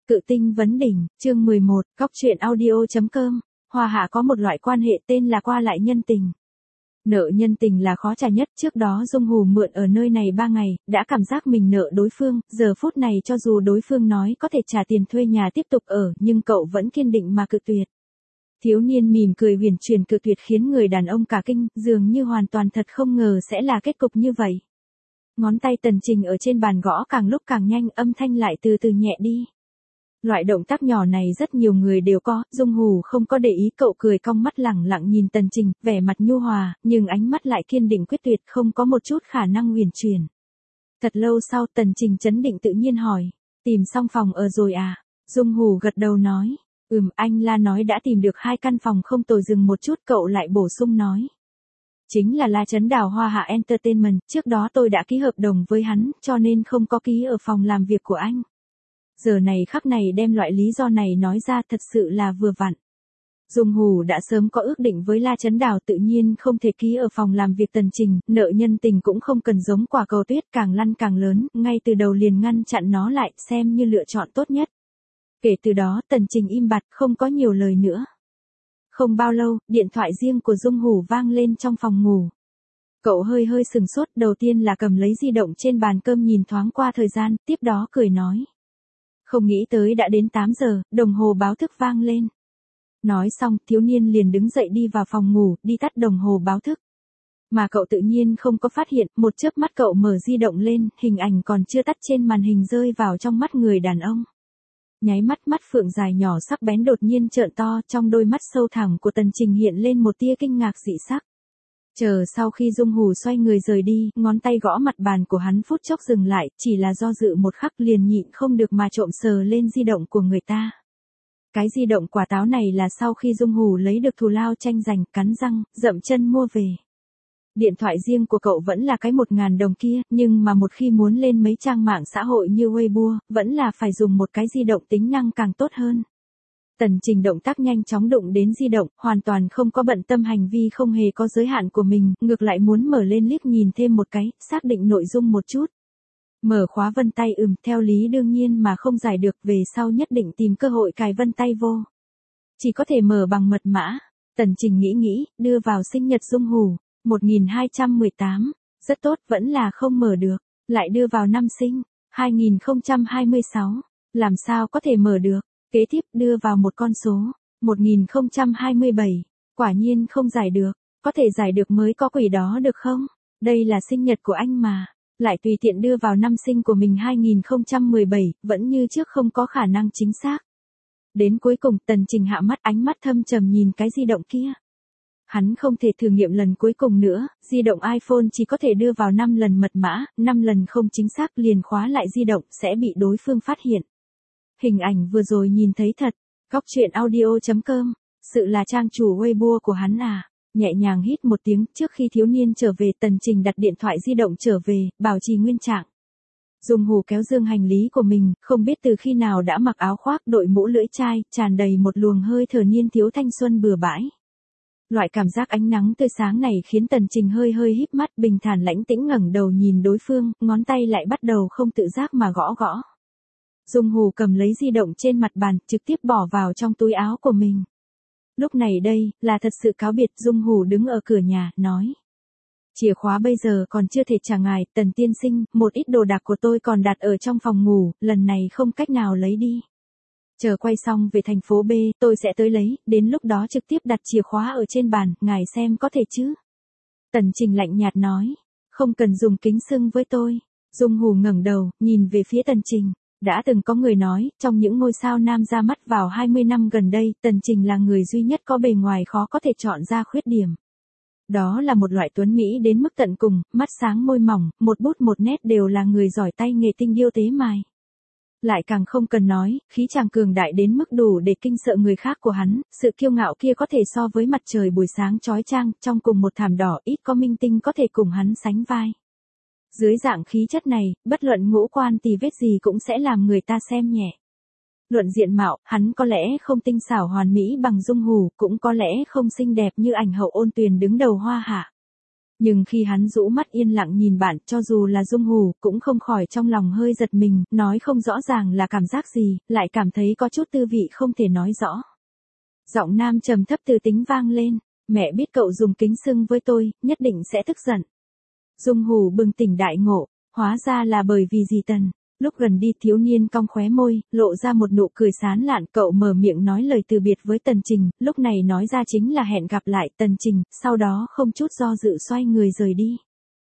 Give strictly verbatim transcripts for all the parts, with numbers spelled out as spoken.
Cự tinh vấn đỉnh, chương mười một, Góc truyện audio.com. Hoa Hạ có một loại quan hệ tên là qua lại nhân tình. Nợ nhân tình là khó trả nhất, trước đó Dung Hù mượn ở nơi này ba ngày, đã cảm giác mình nợ đối phương, giờ phút này cho dù đối phương nói có thể trả tiền thuê nhà tiếp tục ở, nhưng cậu vẫn kiên định mà cự tuyệt. Thiếu niên mỉm cười huyền chuyển cự tuyệt khiến người đàn ông cả kinh, dường như hoàn toàn thật không ngờ sẽ là kết cục như vậy. Ngón tay Tần Trình ở trên bàn gõ càng lúc càng nhanh, âm thanh lại từ từ nhẹ đi. Loại động tác nhỏ này rất nhiều người đều có, Dung Hù không có để ý, cậu cười cong mắt lẳng lặng nhìn Tần Trình, vẻ mặt nhu hòa, nhưng ánh mắt lại kiên định quyết tuyệt, không có một chút khả năng huyền chuyển. Thật lâu sau Tần Trình trấn định tự nhiên hỏi, tìm xong phòng ở rồi à? Dung Hù gật đầu nói, ừm, anh La nói đã tìm được hai căn phòng không tồi, dừng một chút cậu lại bổ sung nói. Chính là La Trấn Đào Hoa Hạ Entertainment, trước đó tôi đã ký hợp đồng với hắn, cho nên không có ký ở phòng làm việc của anh. Giờ này khắc này đem loại lý do này nói ra thật sự là vừa vặn. Dung Hù đã sớm có ước định với La Trấn Đào, tự nhiên không thể ký ở phòng làm việc Tần Trình, nợ nhân tình cũng không cần giống quả cầu tuyết càng lăn càng lớn, ngay từ đầu liền ngăn chặn nó lại, xem như lựa chọn tốt nhất. Kể từ đó Tần Trình im bặt, không có nhiều lời nữa. Không bao lâu, điện thoại riêng của Dung Hù vang lên trong phòng ngủ. Cậu hơi hơi sừng sốt, đầu tiên là cầm lấy di động trên bàn cơm nhìn thoáng qua thời gian, tiếp đó cười nói. Không nghĩ tới đã đến tám giờ, đồng hồ báo thức vang lên. Nói xong, thiếu niên liền đứng dậy đi vào phòng ngủ, đi tắt đồng hồ báo thức. Mà cậu tự nhiên không có phát hiện, một chớp mắt cậu mở di động lên, hình ảnh còn chưa tắt trên màn hình rơi vào trong mắt người đàn ông. Nháy mắt, mắt phượng dài nhỏ sắc bén đột nhiên trợn to, trong đôi mắt sâu thẳm của Tần Trình hiện lên một tia kinh ngạc dị sắc. Chờ sau khi Dung Hù xoay người rời đi, ngón tay gõ mặt bàn của hắn phút chốc dừng lại, chỉ là do dự một khắc liền nhịn không được mà trộm sờ lên di động của người ta. Cái di động quả táo này là sau khi Dung Hù lấy được thù lao tranh giành, cắn răng, dậm chân mua về. Điện thoại riêng của cậu vẫn là cái một ngàn đồng kia, nhưng mà một khi muốn lên mấy trang mạng xã hội như Weibo, vẫn là phải dùng một cái di động tính năng càng tốt hơn. Tần Trình động tác nhanh chóng đụng đến di động, hoàn toàn không có bận tâm hành vi không hề có giới hạn của mình, ngược lại muốn mở lên liếc nhìn thêm một cái, xác định nội dung một chút. Mở khóa vân tay, ừm, theo lý đương nhiên mà không giải được, về sau nhất định tìm cơ hội cài vân tay vô. Chỉ có thể mở bằng mật mã. Tần Trình nghĩ nghĩ, đưa vào sinh nhật Dung Hù, một nghìn hai trăm mười tám, rất tốt, vẫn là không mở được, lại đưa vào năm sinh, hai nghìn không trăm hai mươi sáu, làm sao có thể mở được. Kế tiếp đưa vào một con số, một nghìn không trăm hai mươi bảy, quả nhiên không giải được, có thể giải được mới có quỷ đó được không? Đây là sinh nhật của anh mà, lại tùy tiện đưa vào năm sinh của mình hai nghìn không trăm mười bảy, vẫn như trước không có khả năng chính xác. Đến cuối cùng Tần Trình hạ mắt, ánh mắt thâm trầm nhìn cái di động kia. Hắn không thể thử nghiệm lần cuối cùng nữa, di động iPhone chỉ có thể đưa vào năm lần mật mã, năm lần không chính xác liền khóa lại di động sẽ bị đối phương phát hiện. Hình ảnh vừa rồi nhìn thấy thật, Góc truyện audio.com, sự là trang chủ Weibo của hắn à, nhẹ nhàng hít một tiếng, trước khi thiếu niên trở về Tần Trình đặt điện thoại di động trở về, bảo trì nguyên trạng. Dung Hù kéo dương hành lý của mình, không biết từ khi nào đã mặc áo khoác, đội mũ lưỡi chai, tràn đầy một luồng hơi thở niên thiếu thanh xuân bừa bãi. Loại cảm giác ánh nắng tươi sáng này khiến Tần Trình hơi hơi híp mắt, bình thản lãnh tĩnh ngẩng đầu nhìn đối phương, ngón tay lại bắt đầu không tự giác mà gõ gõ. Dung Hù cầm lấy di động trên mặt bàn, trực tiếp bỏ vào trong túi áo của mình. Lúc này đây, là thật sự cáo biệt. Dung Hù đứng ở cửa nhà, nói. Chìa khóa bây giờ còn chưa thể trả ngài, Tần tiên sinh, một ít đồ đạc của tôi còn đặt ở trong phòng ngủ, lần này không cách nào lấy đi. Chờ quay xong về thành phố B, tôi sẽ tới lấy, đến lúc đó trực tiếp đặt chìa khóa ở trên bàn, ngài xem có thể chứ? Tần Trình lạnh nhạt nói. Không cần dùng kính xưng với tôi. Dung Hù ngẩng đầu, nhìn về phía Tần Trình. Đã từng có người nói, trong những ngôi sao nam ra mắt vào hai mươi năm gần đây, Tần Trình là người duy nhất có bề ngoài khó có thể chọn ra khuyết điểm. Đó là một loại tuấn mỹ đến mức tận cùng, mắt sáng môi mỏng, một bút một nét đều là người giỏi tay nghề tinh điêu tế mài. Lại càng không cần nói, khí chàng cường đại đến mức đủ để kinh sợ người khác của hắn, sự kiêu ngạo kia có thể so với mặt trời buổi sáng chói chang, trong cùng một thảm đỏ ít có minh tinh có thể cùng hắn sánh vai. Dưới dạng khí chất này, bất luận ngũ quan tì vết gì cũng sẽ làm người ta xem nhẹ. Luận diện mạo, hắn có lẽ không tinh xảo hoàn mỹ bằng Dung Hù, cũng có lẽ không xinh đẹp như ảnh hậu ôn tuyền đứng đầu Hoa Hạ. Nhưng khi hắn rũ mắt yên lặng nhìn bạn, cho dù là Dung Hù, cũng không khỏi trong lòng hơi giật mình, nói không rõ ràng là cảm giác gì, lại cảm thấy có chút tư vị không thể nói rõ. Giọng nam trầm thấp từ tính vang lên, mẹ biết cậu dùng kính xưng với tôi, nhất định sẽ tức giận. Dung Hù bừng tỉnh đại ngộ, hóa ra là bởi vì gì Tần. Lúc gần đi thiếu niên cong khóe môi, lộ ra một nụ cười sán lạn, cậu mở miệng nói lời từ biệt với Tần Trình, lúc này nói ra chính là hẹn gặp lại Tần Trình, sau đó không chút do dự xoay người rời đi.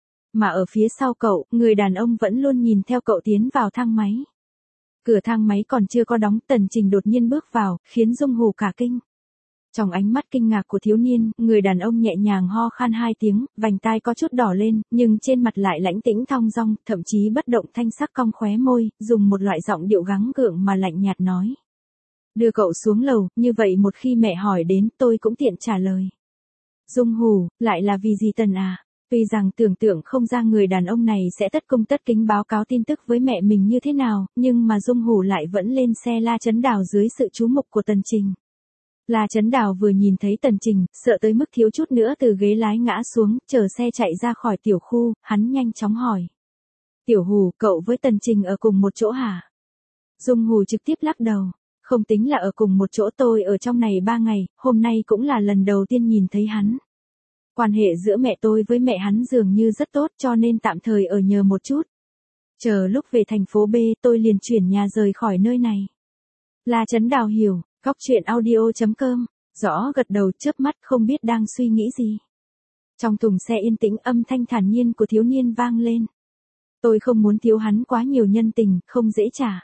Mà ở phía sau cậu, người đàn ông vẫn luôn nhìn theo cậu tiến vào thang máy. Cửa thang máy còn chưa có đóng, Tần Trình đột nhiên bước vào, khiến Dung Hù cả kinh. Trong ánh mắt kinh ngạc của thiếu niên, người đàn ông nhẹ nhàng ho khan hai tiếng, vành tai có chút đỏ lên, nhưng trên mặt lại lãnh tĩnh thong dong, thậm chí bất động thanh sắc cong khóe môi, dùng một loại giọng điệu gắng gượng mà lạnh nhạt nói. Đưa cậu xuống lầu, như vậy một khi mẹ hỏi đến, tôi cũng tiện trả lời. Dung Hù, lại là vì gì Tần à? Tuy rằng tưởng tượng không ra người đàn ông này sẽ tất cung tất kính báo cáo tin tức với mẹ mình như thế nào, nhưng mà Dung Hù lại vẫn lên xe La Chấn Đào dưới sự chú mục của Tần Trình. La Chấn Đào vừa nhìn thấy Tần Trình, sợ tới mức thiếu chút nữa từ ghế lái ngã xuống, chờ xe chạy ra khỏi tiểu khu, hắn nhanh chóng hỏi. Tiểu Hù, cậu với Tần Trình ở cùng một chỗ hả? Dung Hù trực tiếp lắc đầu. Không tính là ở cùng một chỗ, tôi ở trong này ba ngày, hôm nay cũng là lần đầu tiên nhìn thấy hắn. Quan hệ giữa mẹ tôi với mẹ hắn dường như rất tốt cho nên tạm thời ở nhờ một chút. Chờ lúc về thành phố B tôi liền chuyển nhà rời khỏi nơi này. La Chấn Đào hiểu. Góc truyện audio chấm com, rõ gật đầu chớp mắt không biết đang suy nghĩ gì. Trong thùng xe yên tĩnh âm thanh thản nhiên của thiếu niên vang lên. Tôi không muốn thiếu hắn quá nhiều nhân tình, không dễ trả.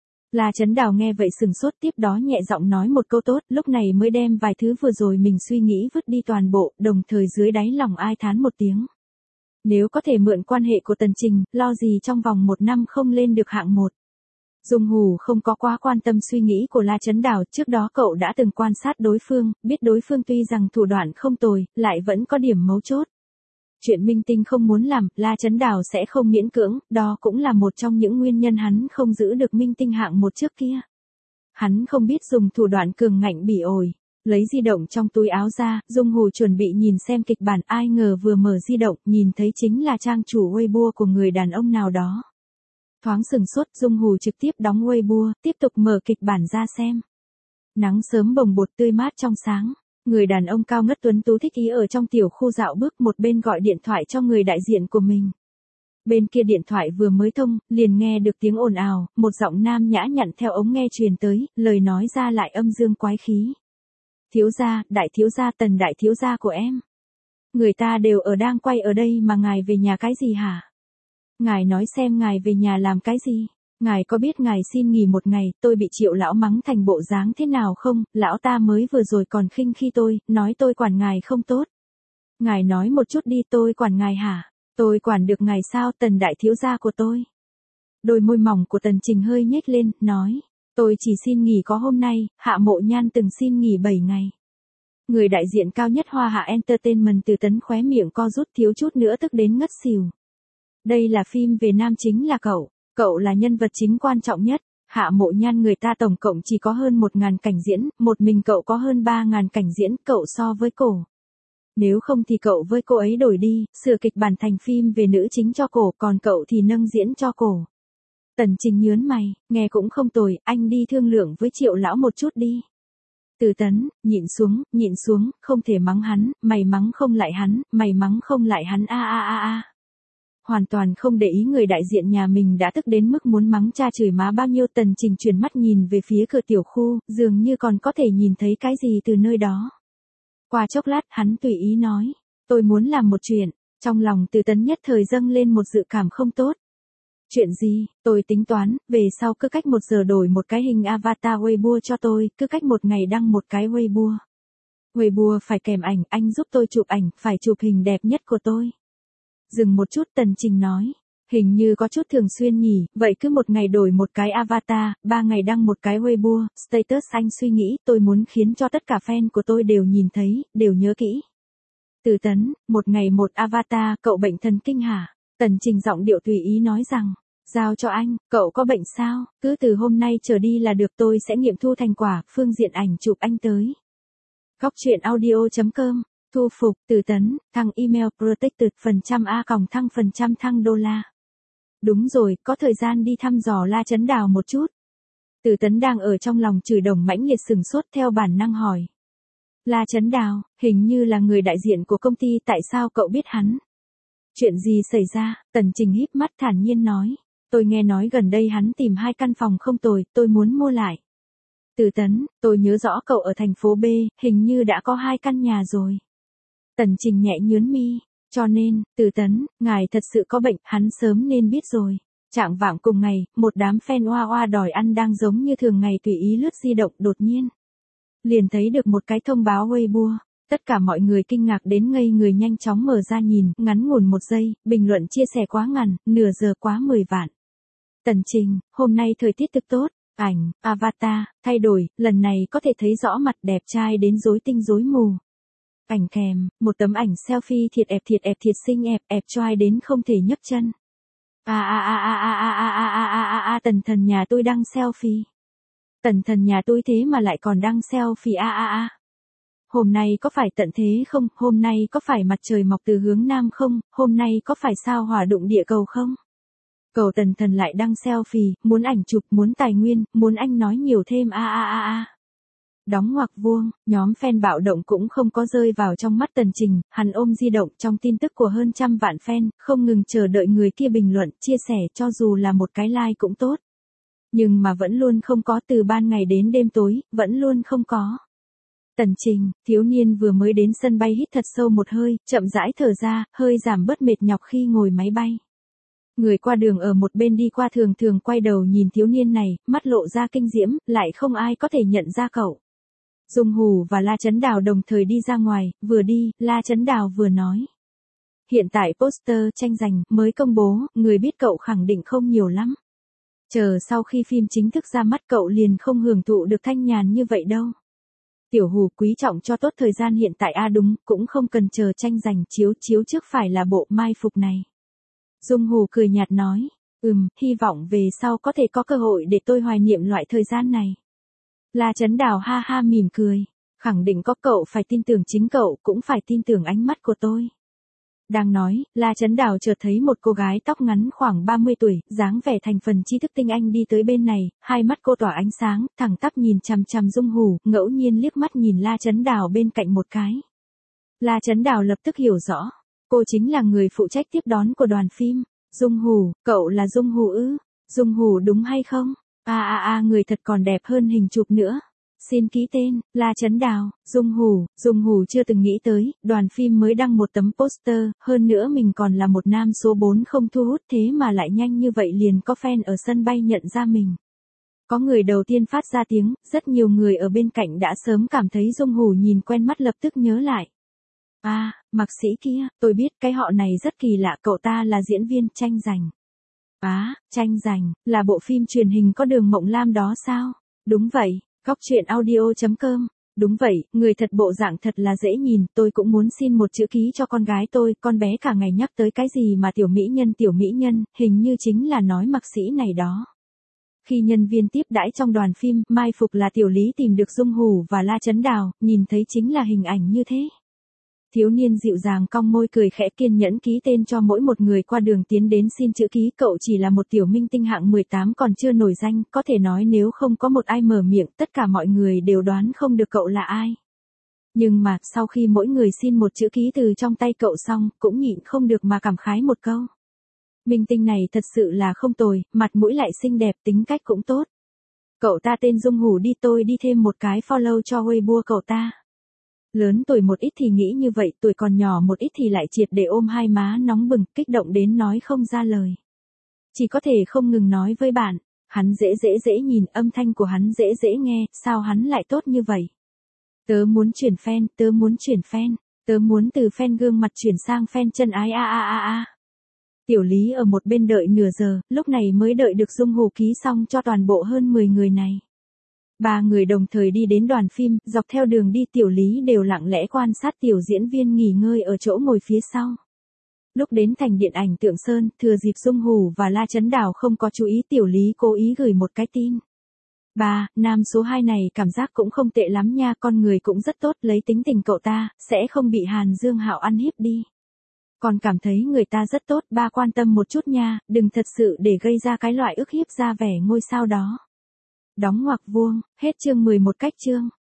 La Chấn Đào nghe vậy sừng sốt, tiếp đó nhẹ giọng nói một câu tốt, lúc này mới đem vài thứ vừa rồi mình suy nghĩ vứt đi toàn bộ, đồng thời dưới đáy lòng ai thán một tiếng. Nếu có thể mượn quan hệ của Tần Trình, lo gì trong vòng một năm không lên được hạng một. Dung Hù không có quá quan tâm suy nghĩ của La Chấn Đào, trước đó cậu đã từng quan sát đối phương, biết đối phương tuy rằng thủ đoạn không tồi, lại vẫn có điểm mấu chốt. Chuyện minh tinh không muốn làm, La Chấn Đào sẽ không miễn cưỡng, đó cũng là một trong những nguyên nhân hắn không giữ được minh tinh hạng một trước kia. Hắn không biết dùng thủ đoạn cường ngạnh bỉ ổi. Lấy di động trong túi áo ra, Dung Hù chuẩn bị nhìn xem kịch bản, ai ngờ vừa mở di động, nhìn thấy chính là trang chủ Weibo của người đàn ông nào đó. Thoáng sừng sốt, Dung Hù trực tiếp đóng Weibo, tiếp tục mở kịch bản ra xem. Nắng sớm bồng bột tươi mát trong sáng, người đàn ông cao ngất tuấn tú thích ý ở trong tiểu khu dạo bước, một bên gọi điện thoại cho người đại diện của mình. Bên kia điện thoại vừa mới thông, liền nghe được tiếng ồn ào, một giọng nam nhã nhặn theo ống nghe truyền tới, lời nói ra lại âm dương quái khí. Thiếu gia, đại thiếu gia, Tần đại thiếu gia của em. Người ta đều ở đang quay ở đây mà ngài về nhà cái gì hả? Ngài nói xem ngài về nhà làm cái gì? Ngài có biết ngài xin nghỉ một ngày, tôi bị Triệu lão mắng thành bộ dáng thế nào không? Lão ta mới vừa rồi còn khinh khi tôi, nói tôi quản ngài không tốt. Ngài nói một chút đi, tôi quản ngài hả? Tôi quản được ngài sao, Tần đại thiếu gia của tôi? Đôi môi mỏng của Tần Trình hơi nhếch lên, nói. Tôi chỉ xin nghỉ có hôm nay, Hạ Mộ Nhan từng xin nghỉ bảy ngày. Người đại diện cao nhất Hoa Hạ Entertainment Từ Tấn khóe miệng co rút thiếu chút nữa tức đến ngất xỉu. Đây là phim về nam chính là cậu, cậu là nhân vật chính quan trọng nhất. Hạ Mộ Nhan người ta tổng cộng chỉ có hơn một ngàn cảnh diễn, một mình cậu có hơn ba ngàn cảnh diễn, cậu so với cổ. Nếu không thì cậu với cô ấy đổi đi, sửa kịch bản thành phim về nữ chính cho cổ, còn cậu thì nâng diễn cho cổ. Tần Trình nhớn mày, nghe cũng không tồi, anh đi thương lượng với Triệu lão một chút đi. Từ Tấn, nhịn xuống, nhịn xuống, không thể mắng hắn, mày mắng không lại hắn, mày mắng không lại hắn a a a a. Hoàn toàn không để ý người đại diện nhà mình đã tức đến mức muốn mắng cha chửi má bao nhiêu. Tần Trình chuyển mắt nhìn về phía cửa tiểu khu, dường như còn có thể nhìn thấy cái gì từ nơi đó. Qua chốc lát hắn tùy ý nói, tôi muốn làm một chuyện, trong lòng Từ Tấn nhất thời dâng lên một dự cảm không tốt. Chuyện gì, tôi tính toán, về sau cứ cách một giờ đổi một cái hình avatar Weibo cho tôi, cứ cách một ngày đăng một cái Weibo. Weibo phải kèm ảnh, anh giúp tôi chụp ảnh, phải chụp hình đẹp nhất của tôi. Dừng một chút Tần Trình nói, hình như có chút thường xuyên nhỉ, vậy cứ một ngày đổi một cái avatar, ba ngày đăng một cái Weibo, status anh suy nghĩ, tôi muốn khiến cho tất cả fan của tôi đều nhìn thấy, đều nhớ kỹ. Từ Tấn, một ngày một avatar, cậu bệnh thần kinh hả? Tần Trình giọng điệu tùy ý nói rằng, giao cho anh, cậu có bệnh sao, cứ từ hôm nay trở đi là được, tôi sẽ nghiệm thu thành quả, phương diện ảnh chụp anh tới. Góc truyện audio chấm com Thu phục, Từ Tấn, thăng email protected phần trăm a còng thăng phần trăm thăng đô la. Đúng rồi, có thời gian đi thăm dò La Chấn Đào một chút. Từ Tấn đang ở trong lòng chửi đồng mãnh liệt sừng sốt theo bản năng hỏi. La Chấn Đào, hình như là người đại diện của công ty, tại sao cậu biết hắn? Chuyện gì xảy ra? Tần Trình híp mắt thản nhiên nói. Tôi nghe nói gần đây hắn tìm hai căn phòng không tồi, tôi muốn mua lại. Từ Tấn, tôi nhớ rõ cậu ở thành phố B, hình như đã có hai căn nhà rồi. Tần Trình nhẹ nhướng mi, cho nên, Từ Tấn, ngài thật sự có bệnh, hắn sớm nên biết rồi. Trạng vạng cùng ngày, một đám fan oa oa đòi ăn đang giống như thường ngày tùy ý lướt di động, đột nhiên liền thấy được một cái thông báo Weibo. Tất cả mọi người kinh ngạc đến ngây người, nhanh chóng mở ra nhìn, ngắn ngủn một giây, bình luận chia sẻ quá ngắn, nửa giờ quá mười vạn. Tần Trình, hôm nay thời tiết thực tốt, ảnh, avatar, thay đổi, lần này có thể thấy rõ mặt đẹp trai đến rối tinh rối mù. Ảnh kèm, một tấm ảnh selfie thiệt ẹp thiệt ẹp thiệt xinh ẹp, ẹp trai đến không thể nhấc chân. A a a a a a a a a a a Tần Thần nhà tôi đăng selfie. Tần Thần nhà tôi thế mà lại còn đăng selfie a a a. Hôm nay có phải tận thế không? Hôm nay có phải mặt trời mọc từ hướng nam không? Hôm nay có phải sao hỏa đụng địa cầu không? Cầu Tần Thần lại đăng selfie, muốn ảnh chụp, muốn tài nguyên, muốn anh nói nhiều thêm a a a a. Đóng ngoặc vuông, nhóm fan bạo động cũng không có rơi vào trong mắt Tần Trình, hắn ôm di động trong tin tức của hơn trăm vạn fan, không ngừng chờ đợi người kia bình luận, chia sẻ, cho dù là một cái like cũng tốt. Nhưng mà vẫn luôn không có, từ ban ngày đến đêm tối, vẫn luôn không có. Tần Trình, thiếu niên vừa mới đến sân bay hít thật sâu một hơi, chậm rãi thở ra, hơi giảm bớt mệt nhọc khi ngồi máy bay. Người qua đường ở một bên đi qua thường thường quay đầu nhìn thiếu niên này, mắt lộ ra kinh diễm, lại không ai có thể nhận ra cậu. Dung Hù và La Chấn Đào đồng thời đi ra ngoài, vừa đi, La Chấn Đào vừa nói. Hiện tại poster tranh giành mới công bố, người biết cậu khẳng định không nhiều lắm. Chờ sau khi phim chính thức ra mắt cậu liền không hưởng thụ được thanh nhàn như vậy đâu. Tiểu Hù quý trọng cho tốt thời gian hiện tại a à đúng, cũng không cần chờ tranh giành chiếu chiếu trước phải là bộ mai phục này. Dung Hù cười nhạt nói, ừm, hy vọng về sau có thể có cơ hội để tôi hoài niệm loại thời gian này. La Chấn Đào ha ha mỉm cười, khẳng định có, cậu phải tin tưởng chính cậu, cũng phải tin tưởng ánh mắt của tôi. Đang nói, La Chấn Đào chợt thấy một cô gái tóc ngắn khoảng ba mươi tuổi, dáng vẻ thành phần tri thức tinh anh đi tới bên này, hai mắt cô tỏa ánh sáng, thẳng tắp nhìn chằm chằm Dung Hù, ngẫu nhiên liếc mắt nhìn La Chấn Đào bên cạnh một cái. La Chấn Đào lập tức hiểu rõ, cô chính là người phụ trách tiếp đón của đoàn phim. Dung Hù, cậu là Dung Hù ư? Dung Hù đúng hay không? A a a người thật còn đẹp hơn hình chụp nữa. Xin ký tên, La Chấn Đào, Dung Hù. Dung Hù chưa từng nghĩ tới, đoàn phim mới đăng một tấm poster, hơn nữa mình còn là một nam số bốn không thu hút, thế mà lại nhanh như vậy liền có fan ở sân bay nhận ra mình. Có người đầu tiên phát ra tiếng, rất nhiều người ở bên cạnh đã sớm cảm thấy Dung Hù nhìn quen mắt, lập tức nhớ lại. À, Mạc Sĩ kia, tôi biết cái họ này rất kỳ lạ, cậu ta là diễn viên tranh giành. À, tranh giành, là bộ phim truyền hình có Đường Mộng Lam đó sao? Đúng vậy, góc truyện audio chấm com. Đúng vậy, người thật bộ dạng thật là dễ nhìn, tôi cũng muốn xin một chữ ký cho con gái tôi, con bé cả ngày nhắc tới cái gì mà tiểu mỹ nhân tiểu mỹ nhân, hình như chính là nói Mạc Sĩ này đó. Khi nhân viên tiếp đãi trong đoàn phim, mai phục là Tiểu Lý tìm được Dung Hù và La Chấn Đào, nhìn thấy chính là hình ảnh như thế. Thiếu niên dịu dàng cong môi cười khẽ, kiên nhẫn ký tên cho mỗi một người qua đường tiến đến xin chữ ký. Cậu chỉ là một tiểu minh tinh hạng mười tám còn chưa nổi danh, có thể nói nếu không có một ai mở miệng, tất cả mọi người đều đoán không được cậu là ai. Nhưng mà, sau khi mỗi người xin một chữ ký từ trong tay cậu xong, cũng nhịn không được mà cảm khái một câu. Minh tinh này thật sự là không tồi, mặt mũi lại xinh đẹp, tính cách cũng tốt. Cậu ta tên Dung Hù đi, tôi đi thêm một cái follow cho Weibo cậu ta. Lớn tuổi một ít thì nghĩ như vậy, tuổi còn nhỏ một ít thì lại triệt để ôm hai má nóng bừng, kích động đến nói không ra lời. Chỉ có thể không ngừng nói với bạn, hắn dễ dễ dễ nhìn, âm thanh của hắn dễ dễ nghe, sao hắn lại tốt như vậy? Tớ muốn chuyển fan, tớ muốn chuyển fan, tớ muốn từ fan gương mặt chuyển sang fan chân ái a a a a. Tiểu Lý ở một bên đợi nửa giờ, lúc này mới đợi được Dung Hù ký xong cho toàn bộ hơn mười người này. Ba người đồng thời đi đến đoàn phim, dọc theo đường đi Tiểu Lý đều lặng lẽ quan sát tiểu diễn viên nghỉ ngơi ở chỗ ngồi phía sau. Lúc đến thành điện ảnh Tượng Sơn, thừa dịp Dung Hù và La Chấn Đào không có chú ý, Tiểu Lý cố ý gửi một cái tin. Ba, nam số hai này cảm giác cũng không tệ lắm nha, con người cũng rất tốt, lấy tính tình cậu ta, sẽ không bị Hàn Dương Hạo ăn hiếp đi. Còn cảm thấy người ta rất tốt, ba quan tâm một chút nha, đừng thật sự để gây ra cái loại ức hiếp ra vẻ ngôi sao đó. Đóng ngoặc vuông, hết chương mười một cách chương.